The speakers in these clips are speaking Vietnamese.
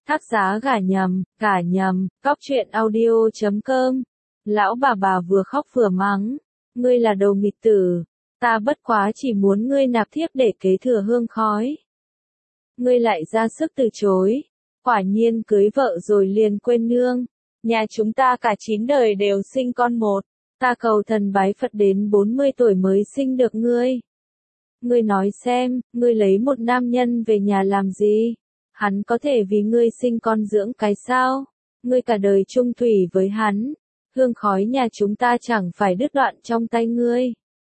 Tác giá gả nhầm, Cóc truyện audio.com. Lão bà vừa khóc vừa mắng. Ngươi là đồ nghịch tử. Ta bất quá chỉ muốn ngươi nạp thiếp để kế thừa hương khói. Ngươi lại ra sức từ chối. Quả nhiên cưới vợ rồi liền quên nương. Nhà chúng ta cả 9 đời đều sinh con một. Ta cầu thần bái Phật đến 40 tuổi mới sinh được ngươi. Ngươi nói xem, ngươi lấy một nam nhân về nhà làm gì? Hắn có thể vì ngươi sinh con dưỡng cái sao? Ngươi cả đời chung thủy với hắn. Hương khói nhà chúng ta chẳng phải đứt đoạn trong tay ngươi.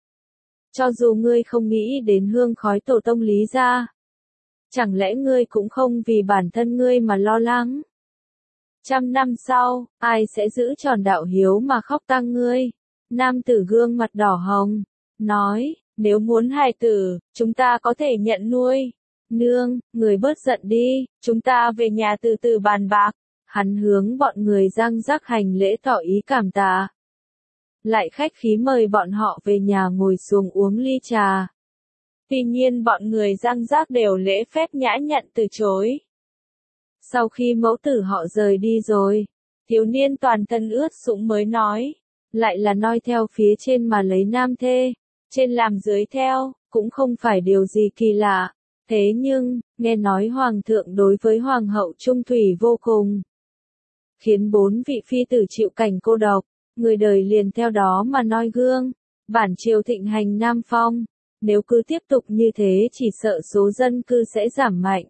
Cho dù ngươi không nghĩ đến hương khói tổ tông Lý gia. Chẳng lẽ ngươi cũng không vì bản thân ngươi mà lo lắng? 100 năm sau, ai sẽ giữ tròn đạo hiếu mà khóc tang ngươi? Nam tử gương mặt đỏ hồng, nói, nếu muốn hài tử, chúng ta có thể nhận nuôi. Nương, người bớt giận đi, chúng ta về nhà từ từ bàn bạc. Hắn hướng bọn người răng rắc hành lễ tỏ ý cảm tạ. Lại khách khí mời bọn họ về nhà ngồi xuống uống ly trà. Tuy nhiên bọn người răng rác đều lễ phép nhã nhặn từ chối. Sau khi mẫu tử họ rời đi rồi, thiếu niên toàn thân ướt sũng mới nói, lại là noi theo phía trên mà lấy nam thê, trên làm dưới theo, cũng không phải điều gì kỳ lạ. Thế nhưng, nghe nói hoàng thượng đối với hoàng hậu trung thủy vô cùng, khiến 4 vị phi tử chịu cảnh cô độc, người đời liền theo đó mà noi gương. Bản triều thịnh hành Nam Phong, nếu cứ tiếp tục như thế chỉ sợ số dân cư sẽ giảm mạnh.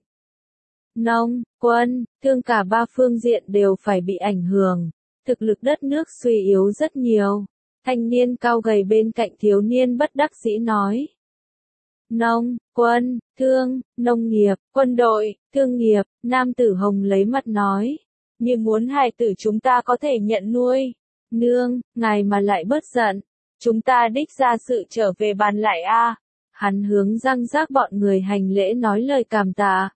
Nông, quân, thương cả ba phương diện đều phải bị ảnh hưởng, thực lực đất nước suy yếu rất nhiều. Thanh niên cao gầy bên cạnh thiếu niên bất đắc dĩ nói. Nông, quân, thương, nông nghiệp, quân đội, thương nghiệp, nam tử hồng lấy mặt nói. Như muốn hài tử chúng ta có thể nhận nuôi. Nương, ngài mà lại bớt giận. Chúng ta đích ra sự trở về bàn lại a. Hắn hướng răng rác bọn người hành lễ nói lời cảm tạ.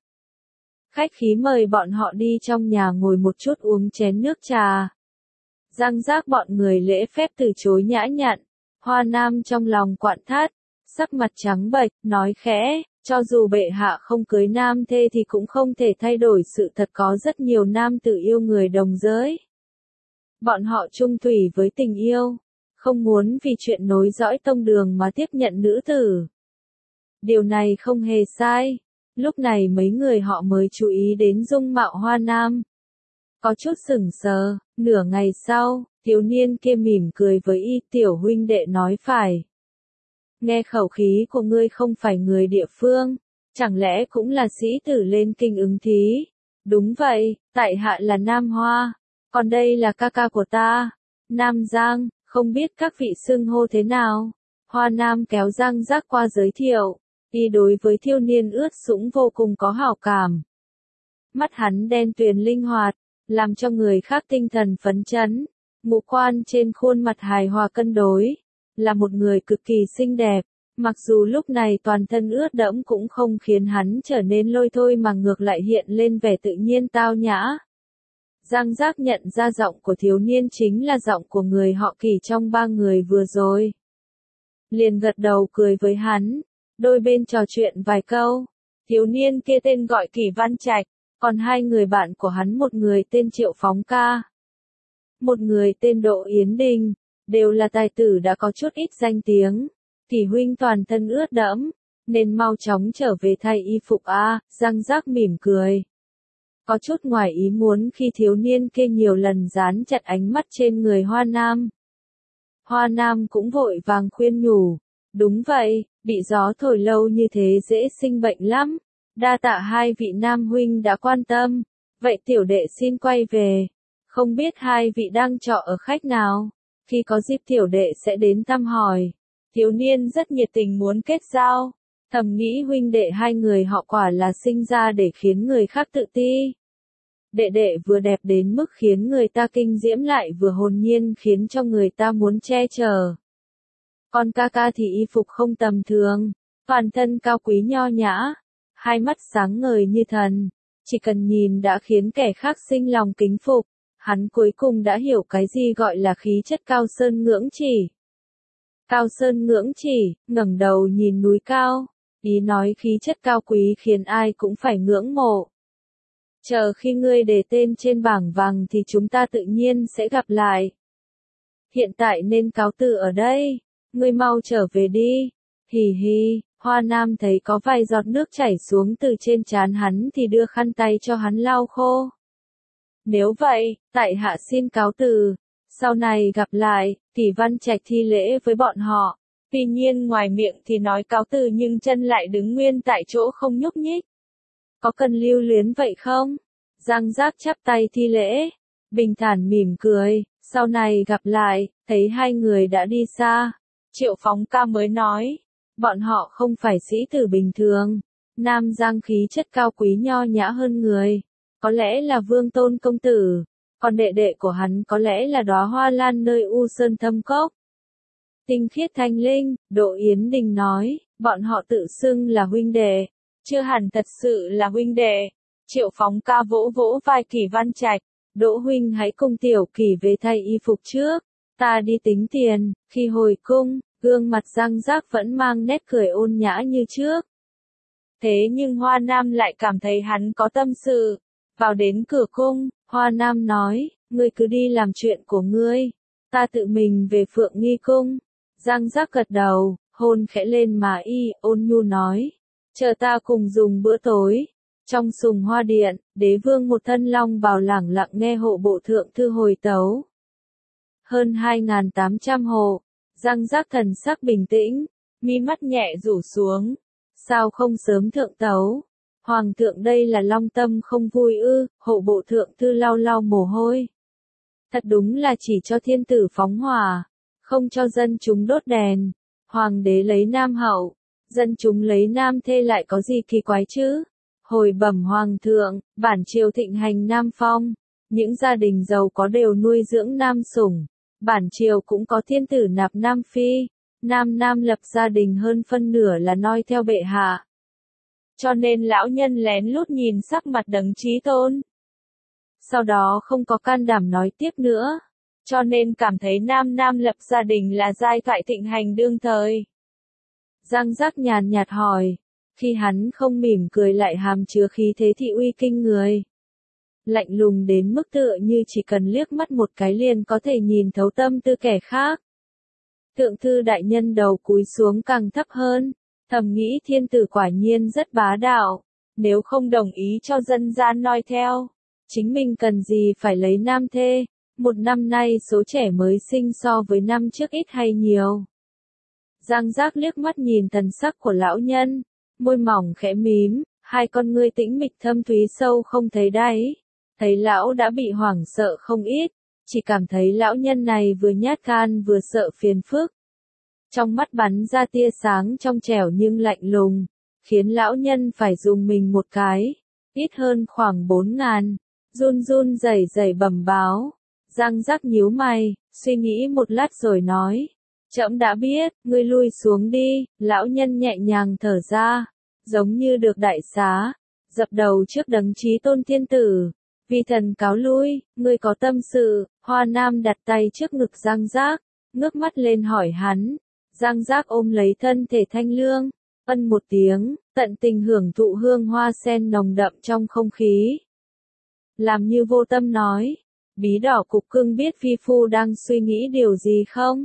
Khách khí mời bọn họ đi trong nhà ngồi một chút uống chén nước trà. Răng rác bọn người lễ phép từ chối nhã nhặn. Hoa Nam trong lòng quặn thắt, sắc mặt trắng bệch, nói khẽ, cho dù bệ hạ không cưới nam thê thì cũng không thể thay đổi sự thật có rất nhiều nam tử yêu người đồng giới. Bọn họ chung thủy với tình yêu, không muốn vì chuyện nối dõi tông đường mà tiếp nhận nữ tử. Điều này không hề sai. Lúc này mấy người họ mới chú ý đến dung mạo Hoa Nam. Có chút sững sờ, nửa ngày sau, thiếu niên kia mỉm cười với y tiểu huynh đệ nói phải. Nghe khẩu khí của ngươi không phải người địa phương, chẳng lẽ cũng là sĩ tử lên kinh ứng thí? Đúng vậy, tại hạ là Nam Hoa, còn đây là ca ca của ta, Nam Giang, không biết các vị xưng hô thế nào? Hoa Nam kéo răng rác qua giới thiệu, y đối với thiếu niên ướt sũng vô cùng có hảo cảm. Mắt hắn đen tuyền linh hoạt, làm cho người khác tinh thần phấn chấn, ngũ quan trên khuôn mặt hài hòa cân đối. Là một người cực kỳ xinh đẹp, mặc dù lúc này toàn thân ướt đẫm cũng không khiến hắn trở nên lôi thôi mà ngược lại hiện lên vẻ tự nhiên tao nhã. Giang Giác nhận ra giọng của thiếu niên chính là giọng của người họ Kỳ trong 3 người vừa rồi. Liền gật đầu cười với hắn, đôi bên trò chuyện vài câu. Thiếu niên kia tên gọi Kỳ Văn Trạch, còn 2 người bạn của hắn, một người tên Triệu Phóng Ca, một người tên Đỗ Yến Đình. Đều là tài tử đã có chút ít danh tiếng. Kỳ huynh toàn thân ướt đẫm, nên mau chóng trở về thay y phục a. Giang Giác mỉm cười. Có chút ngoài ý muốn khi thiếu niên kia nhiều lần dán chặt ánh mắt trên người Hoa Nam. Hoa Nam cũng vội vàng khuyên nhủ. Đúng vậy, bị gió thổi lâu như thế dễ sinh bệnh lắm. Đa tạ 2 vị nam huynh đã quan tâm. Vậy tiểu đệ xin quay về. Không biết 2 vị đang trọ ở khách nào? Khi có dịp tiểu đệ sẽ đến thăm hỏi. Thiếu niên rất nhiệt tình muốn kết giao. Thầm nghĩ huynh đệ 2 người họ quả là sinh ra để khiến người khác tự ti. Đệ đệ vừa đẹp đến mức khiến người ta kinh diễm lại vừa hồn nhiên khiến cho người ta muốn che chở. Còn ca ca thì y phục không tầm thường, toàn thân cao quý nho nhã, 2 mắt sáng ngời như thần, chỉ cần nhìn đã khiến kẻ khác sinh lòng kính phục. Hắn cuối cùng đã hiểu cái gì gọi là khí chất cao sơn ngưỡng chỉ. Cao sơn ngưỡng chỉ, ngẩng đầu nhìn núi cao, ý nói khí chất cao quý khiến ai cũng phải ngưỡng mộ. Chờ khi ngươi đề tên trên bảng vàng thì chúng ta tự nhiên sẽ gặp lại. Hiện tại nên cáo từ ở đây, ngươi mau trở về đi. Hì hì, Hoa Nam thấy có vài giọt nước chảy xuống từ trên trán hắn thì đưa khăn tay cho hắn lau khô. Nếu vậy, tại hạ xin cáo từ, sau này gặp lại. Kỷ Văn Trạch thi lễ với bọn họ. Tuy nhiên ngoài miệng thì nói cáo từ nhưng chân lại đứng nguyên tại chỗ không nhúc nhích. Có cần lưu luyến vậy không? Giang Giác chắp tay thi lễ, bình thản mỉm cười, sau này gặp lại. Thấy hai người đã đi xa, Triệu Phóng Ca mới nói, bọn họ không phải sĩ tử bình thường, nam giang khí chất cao quý nho nhã hơn người, có lẽ là Vương Tôn công tử, còn đệ đệ của hắn có lẽ là đóa hoa lan nơi U Sơn Thâm Cốc. Tinh khiết thanh linh, Đỗ Yến Đình nói, bọn họ tự xưng là huynh đệ, chưa hẳn thật sự là huynh đệ. Triệu Phóng Ca vỗ vỗ vai Kỷ Văn Trạch, Đỗ huynh hãy cùng tiểu Kỷ về thay y phục trước, ta đi tính tiền. Khi hồi cung, gương mặt Giang Giác vẫn mang nét cười ôn nhã như trước. Thế nhưng Hoa Nam lại cảm thấy hắn có tâm sự. Vào đến cửa cung, Hoa Nam nói, ngươi cứ đi làm chuyện của ngươi, ta tự mình về Phượng Nghi cung. Giang Giác gật đầu, hôn khẽ lên má y, ôn nhu nói, chờ ta cùng dùng bữa tối. Trong sùng hoa điện, đế vương một thân long bào lẳng lặng nghe hộ bộ thượng thư hồi tấu. Hơn 2.800 hộ, Giang Giác thần sắc bình tĩnh, mi mắt nhẹ rủ xuống. Sao không sớm thượng tấu? Hoàng thượng đây là long tâm không vui ư? Hộ bộ thượng thư lau lau mồ hôi. Thật đúng là chỉ cho thiên tử phóng hỏa, không cho dân chúng đốt đèn. Hoàng đế lấy nam hậu, dân chúng lấy nam thê lại có gì kỳ quái chứ? Hồi bẩm hoàng thượng, bản triều thịnh hành nam phong, những gia đình giàu có đều nuôi dưỡng nam sủng, bản triều cũng có thiên tử nạp nam phi, nam lập gia đình hơn phân nửa là noi theo bệ hạ. Cho nên lão nhân lén lút nhìn sắc mặt Đấng Chí Tôn. Sau đó không có can đảm nói tiếp nữa, cho nên cảm thấy nam lập gia đình là giai thoại thịnh hành đương thời. Giang Giác nhàn nhạt hỏi, khi hắn không mỉm cười lại hàm chứa khí thế thị uy kinh người. Lạnh lùng đến mức tựa như chỉ cần liếc mắt một cái liền có thể nhìn thấu tâm tư kẻ khác. Thượng thư đại nhân đầu cúi xuống càng thấp hơn, thầm nghĩ thiên tử quả nhiên rất bá đạo, nếu không đồng ý cho dân gian noi theo, chính mình cần gì phải lấy nam thê. Một năm nay số trẻ mới sinh so với năm trước ít hay nhiều. Giang Giác liếc mắt nhìn thần sắc của lão nhân, môi mỏng khẽ mím, hai con ngươi tĩnh mịch thâm thúy sâu không thấy đáy. Thấy lão đã bị hoảng sợ không ít, chỉ cảm thấy lão nhân này vừa nhát gan vừa sợ phiền phức. Trong mắt bắn ra tia sáng trong trẻo nhưng lạnh lùng, khiến lão nhân phải dùng mình một cái, ít hơn khoảng 4.000, run rẩy bẩm báo. Giang Giác nhíu mày, suy nghĩ một lát rồi nói, trẫm đã biết, ngươi lui xuống đi. Lão nhân nhẹ nhàng thở ra, giống như được đại xá, dập đầu trước Đấng Chí Tôn thiên tử. Vi thần cáo lui, ngươi có tâm sự. Hoa Nam đặt tay trước ngực Giang Giác, ngước mắt lên hỏi hắn. Giang Giác ôm lấy thân thể thanh lương, ân một tiếng, tận tình hưởng thụ hương hoa sen nồng đậm trong không khí. Làm như vô tâm nói, Bí Đỏ Cục Cưng biết phi phu đang suy nghĩ điều gì không?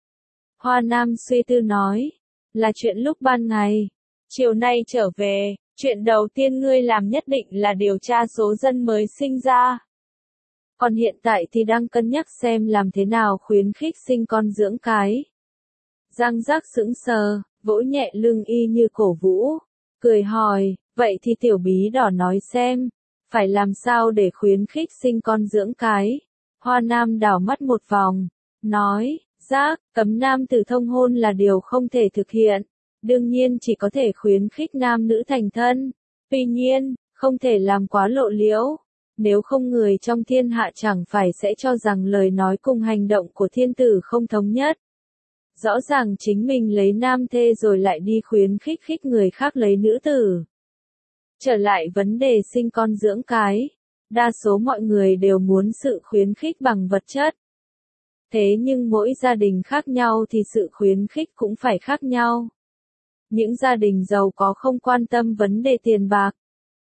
Hoa Nam suy tư nói, là chuyện lúc ban ngày, chiều nay trở về, chuyện đầu tiên ngươi làm nhất định là điều tra số dân mới sinh ra. Còn hiện tại thì đang cân nhắc xem làm thế nào khuyến khích sinh con dưỡng cái. Giang Giác sững sờ, vỗ nhẹ lưng y như cổ vũ, cười hỏi, vậy thì tiểu Bí Đỏ nói xem, phải làm sao để khuyến khích sinh con dưỡng cái. Hoa Nam đảo mắt một vòng, nói, Giác, cấm nam tử thông hôn là điều không thể thực hiện, đương nhiên chỉ có thể khuyến khích nam nữ thành thân, tuy nhiên, không thể làm quá lộ liễu, nếu không người trong thiên hạ chẳng phải sẽ cho rằng lời nói cùng hành động của thiên tử không thống nhất. Rõ ràng chính mình lấy nam thê rồi lại đi khuyến khích người khác lấy nữ tử. Trở lại vấn đề sinh con dưỡng cái, đa số mọi người đều muốn sự khuyến khích bằng vật chất. Thế nhưng mỗi gia đình khác nhau thì sự khuyến khích cũng phải khác nhau. Những gia đình giàu có không quan tâm vấn đề tiền bạc.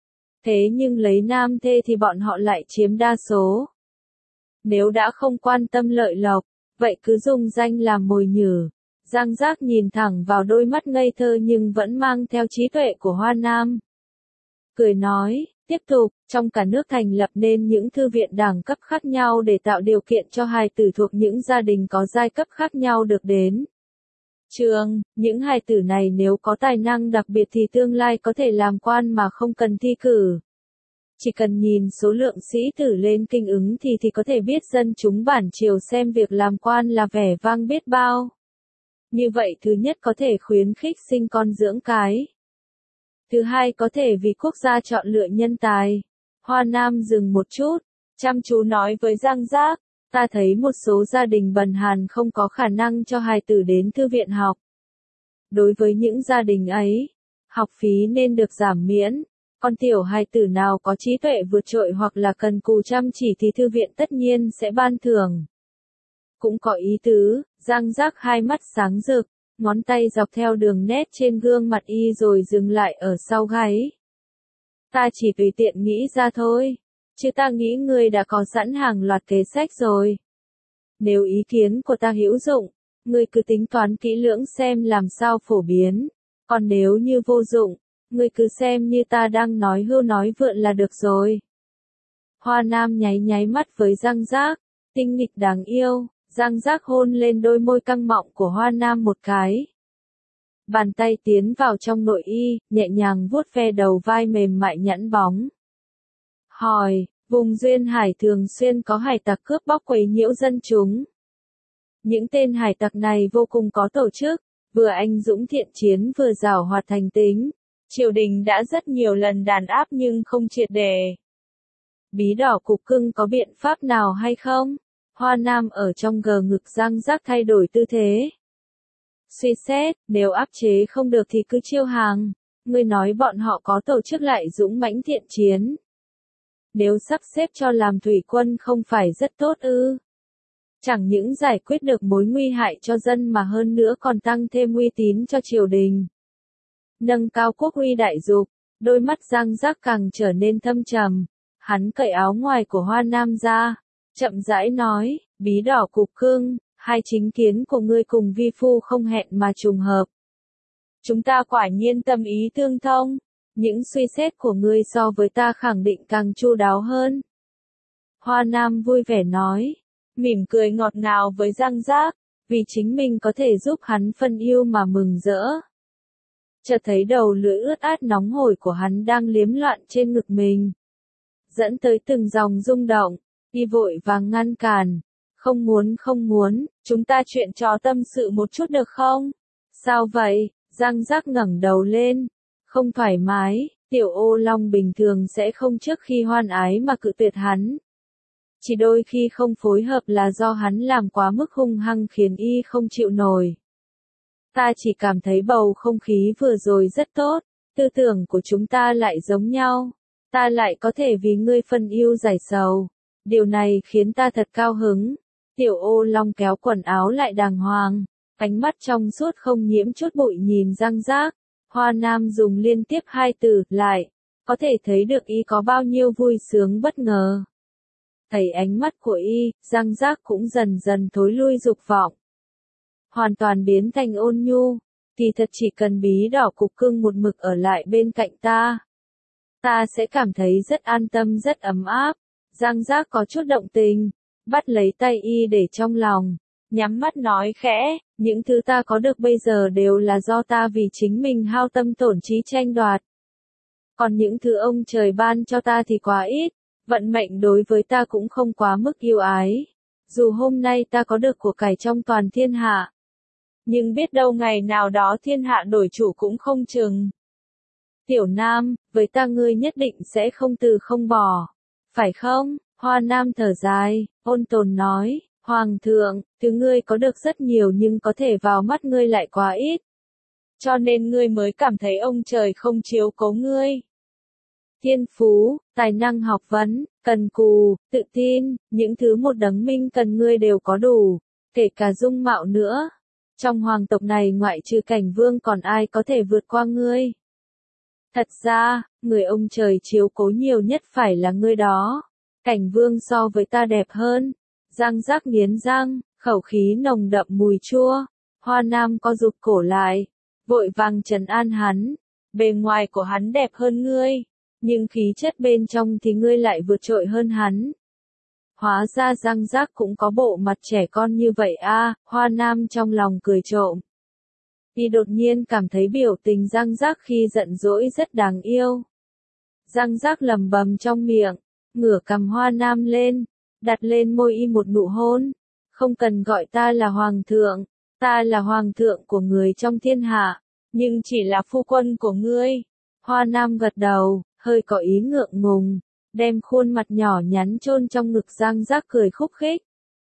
Thế nhưng lấy nam thê thì bọn họ lại chiếm đa số. Nếu đã không quan tâm lợi lộc, vậy cứ dùng danh làm mồi nhử. Giang Giác nhìn thẳng vào đôi mắt ngây thơ nhưng vẫn mang theo trí tuệ của Hoa Nam. Cười nói, tiếp tục, trong cả nước thành lập nên những thư viện đẳng cấp khác nhau để tạo điều kiện cho hài tử thuộc những gia đình có giai cấp khác nhau được đến trường. Những hài tử này nếu có tài năng đặc biệt thì tương lai có thể làm quan mà không cần thi cử. Chỉ cần nhìn số lượng sĩ tử lên kinh ứng thì có thể biết dân chúng bản triều xem việc làm quan là vẻ vang biết bao. Như vậy thứ nhất có thể khuyến khích sinh con dưỡng cái. Thứ hai có thể vì quốc gia chọn lựa nhân tài. Hoa Nam dừng một chút, chăm chú nói với Giang Giác, ta thấy một số gia đình bần hàn không có khả năng cho hài tử đến thư viện học. Đối với những gia đình ấy, học phí nên được giảm miễn. Con tiểu hài tử nào có trí tuệ vượt trội hoặc là cần cù chăm chỉ thì thư viện tất nhiên sẽ ban thưởng. Cũng có ý tứ, Giang Giác hai mắt sáng rực, ngón tay dọc theo đường nét trên gương mặt y rồi dừng lại ở sau gáy. Ta chỉ tùy tiện nghĩ ra thôi, chứ ta nghĩ ngươi đã có sẵn hàng loạt kế sách rồi. Nếu ý kiến của ta hữu dụng, ngươi cứ tính toán kỹ lưỡng xem làm sao phổ biến, còn nếu như vô dụng, ngươi cứ xem như ta đang nói hưu nói vượn là được rồi. Hoa Nam nháy nháy mắt với Giang Giác, tinh nghịch đáng yêu. Giang Giác hôn lên đôi môi căng mọng của Hoa Nam một cái. Bàn tay tiến vào trong nội y, nhẹ nhàng vuốt ve đầu vai mềm mại nhẵn bóng. Hỏi, vùng duyên hải thường xuyên có hải tặc cướp bóc quấy nhiễu dân chúng. Những tên hải tặc này vô cùng có tổ chức, vừa anh dũng thiện chiến vừa giàu hoạt thành tính. Triều đình đã rất nhiều lần đàn áp nhưng không triệt để. Bí đỏ cục cưng có biện pháp nào hay không? Hoa Nam ở trong gờ ngực Giang Giác thay đổi tư thế. Suy xét, nếu áp chế không được thì cứ chiêu hàng. Ngươi nói bọn họ có tổ chức lại dũng mãnh thiện chiến. Nếu sắp xếp cho làm thủy quân không phải rất tốt ư? Chẳng những giải quyết được mối nguy hại cho dân mà hơn nữa còn tăng thêm uy tín cho triều đình. Nâng cao quốc uy đại dục, đôi mắt Giang Giác càng trở nên thâm trầm. Hắn cởi áo ngoài của Hoa Nam ra. Chậm rãi nói, bí đỏ cục cưng, hai chính kiến của ngươi cùng vi phu không hẹn mà trùng hợp. Chúng ta quả nhiên tâm ý tương thông, những suy xét của ngươi so với ta khẳng định càng chu đáo hơn. Hoa Nam vui vẻ nói, mỉm cười ngọt ngào với Giang Giác, vì chính mình có thể giúp hắn phân yêu mà mừng rỡ. Chợt thấy đầu lưỡi ướt át nóng hổi của hắn đang liếm loạn trên ngực mình. Dẫn tới từng dòng rung động. Y vội vàng ngăn cản, không muốn, chúng ta chuyện trò tâm sự một chút được không? Sao vậy? Giang Giác ngẩng đầu lên, không thoải mái, tiểu ô long bình thường sẽ không trước khi hoan ái mà cự tuyệt hắn. Chỉ đôi khi không phối hợp là do hắn làm quá mức hung hăng khiến y không chịu nổi. Ta chỉ cảm thấy bầu không khí vừa rồi rất tốt, tư tưởng của chúng ta lại giống nhau, ta lại có thể vì ngươi phân ưu giải sầu. Điều này khiến ta thật cao hứng. Tiểu ô long kéo quần áo lại đàng hoàng, ánh mắt trong suốt không nhiễm chút bụi nhìn Giang Giác. Hoa Nam dùng liên tiếp hai từ, lại, có thể thấy được y có bao nhiêu vui sướng bất ngờ. Thấy ánh mắt của y, Giang Giác cũng dần dần thối lui dục vọng. Hoàn toàn biến thành ôn nhu, thì thật chỉ cần bí đỏ cục cưng một mực ở lại bên cạnh ta. Ta sẽ cảm thấy rất an tâm rất ấm áp. Giang Giác có chút động tình, bắt lấy tay y để trong lòng, nhắm mắt nói khẽ, những thứ ta có được bây giờ đều là do ta vì chính mình hao tâm tổn trí tranh đoạt. Còn những thứ ông trời ban cho ta thì quá ít, vận mệnh đối với ta cũng không quá mức yêu ái. Dù hôm nay ta có được của cải trong toàn thiên hạ, nhưng biết đâu ngày nào đó thiên hạ đổi chủ cũng không chừng. Tiểu Nam, với ta ngươi nhất định sẽ không từ không bỏ. Phải không? Hoa Nam thở dài, ôn tồn nói, Hoàng thượng, thứ ngươi có được rất nhiều nhưng có thể vào mắt ngươi lại quá ít. Cho nên ngươi mới cảm thấy ông trời không chiếu cố ngươi. Thiên phú, tài năng học vấn, cần cù, tự tin, những thứ một đấng minh cần ngươi đều có đủ, kể cả dung mạo nữa. Trong hoàng tộc này ngoại trừ Cảnh Vương còn ai có thể vượt qua ngươi. Thật ra, người ông trời chiếu cố nhiều nhất phải là ngươi đó. Cảnh Vương so với ta đẹp hơn. Giang Giác nghiến răng, khẩu khí nồng đậm mùi chua. Hoa Nam co rụt cổ lại, vội vàng trấn an hắn. Bề ngoài của hắn đẹp hơn ngươi, nhưng khí chất bên trong thì ngươi lại vượt trội hơn hắn. Hóa ra Giang Giác cũng có bộ mặt trẻ con như vậy a, Hoa Nam trong lòng cười trộm. Y đột nhiên cảm thấy biểu tình Giang Giác khi giận dỗi rất đáng yêu. Giang Giác lẩm bẩm trong miệng, ngửa cằm Hoa Nam lên, đặt lên môi y một nụ hôn. Không cần gọi ta là hoàng thượng, ta là hoàng thượng của người trong thiên hạ, nhưng chỉ là phu quân của ngươi. Hoa Nam gật đầu, hơi có ý ngượng ngùng, đem khuôn mặt nhỏ nhắn chôn trong ngực Giang Giác cười khúc khích.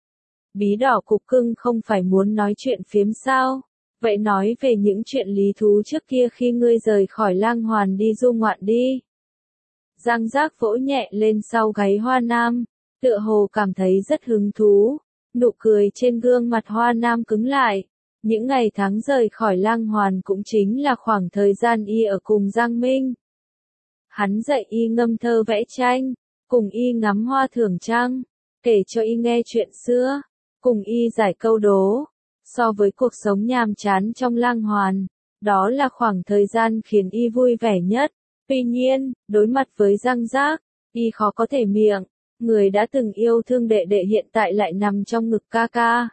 Bí đỏ cục cưng không phải muốn nói chuyện phiếm sao? Vậy nói về những chuyện lý thú trước kia khi ngươi rời khỏi Lang Hoàn đi du ngoạn đi. Giang Giác vỗ nhẹ lên sau gáy Hoa Nam, tựa hồ cảm thấy rất hứng thú. Nụ cười trên gương mặt Hoa Nam cứng lại. Những ngày tháng rời khỏi Lang Hoàn cũng chính là khoảng thời gian y ở cùng Giang Minh. Hắn dạy y ngâm thơ vẽ tranh, cùng y ngắm hoa thưởng trăng, kể cho y nghe chuyện xưa, cùng y giải câu đố. So với cuộc sống nhàm chán trong Lang Hoàn, đó là khoảng thời gian khiến y vui vẻ nhất. Tuy nhiên, đối mặt với Giang Giác, y khó có thể miệng, người đã từng yêu thương đệ đệ hiện tại lại nằm trong ngực ca ca.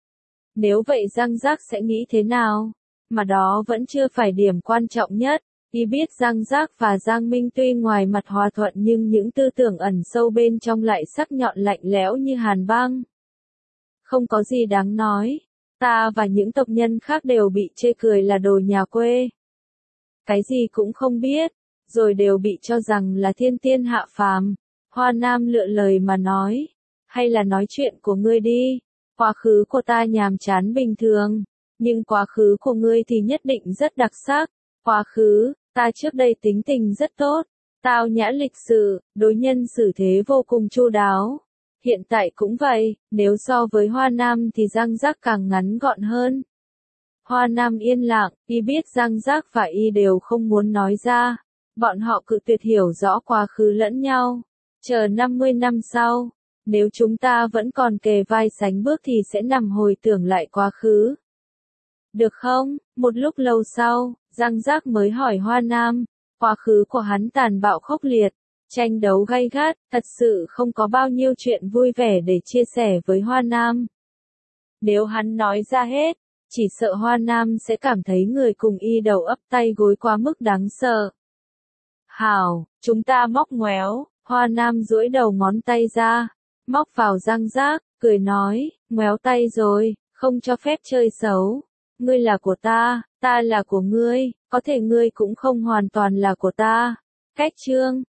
Nếu vậy Giang Giác sẽ nghĩ thế nào? Mà đó vẫn chưa phải điểm quan trọng nhất. Y biết Giang Giác và Giang Minh tuy ngoài mặt hòa thuận nhưng những tư tưởng ẩn sâu bên trong lại sắc nhọn lạnh lẽo như hàn băng. Không có gì đáng nói. Ta và những tộc nhân khác đều bị chê cười là đồ nhà quê. Cái gì cũng không biết, rồi đều bị cho rằng là thiên tiên hạ phàm. Hoa Nam lựa lời mà nói. Hay là nói chuyện của ngươi đi. Quá khứ của ta nhàm chán bình thường, nhưng quá khứ của ngươi thì nhất định rất đặc sắc. Quá khứ, ta trước đây tính tình rất tốt, tao nhã lịch sự, đối nhân xử thế vô cùng chu đáo. Hiện tại cũng vậy, nếu so với Hoa Nam thì Giang Giác càng ngắn gọn hơn. Hoa Nam yên lặng, y biết Giang Giác và y đều không muốn nói ra. Bọn họ cự tuyệt hiểu rõ quá khứ lẫn nhau. Chờ 50 năm sau, nếu chúng ta vẫn còn kề vai sánh bước thì sẽ nằm hồi tưởng lại quá khứ. Được không? Một lúc lâu sau, Giang Giác mới hỏi Hoa Nam, quá khứ của hắn tàn bạo khốc liệt, tranh đấu gay gắt, thật sự không có bao nhiêu chuyện vui vẻ để chia sẻ với Hoa Nam. Nếu hắn nói ra hết, chỉ sợ Hoa Nam sẽ cảm thấy người cùng y đầu ấp tay gối quá mức đáng sợ. Hảo, chúng ta móc ngoéo, Hoa Nam duỗi đầu ngón tay ra, móc vào Giang Giác, cười nói, ngoéo tay rồi, không cho phép chơi xấu. Ngươi là của ta là của ngươi, có thể ngươi cũng không hoàn toàn là của ta. Cách chương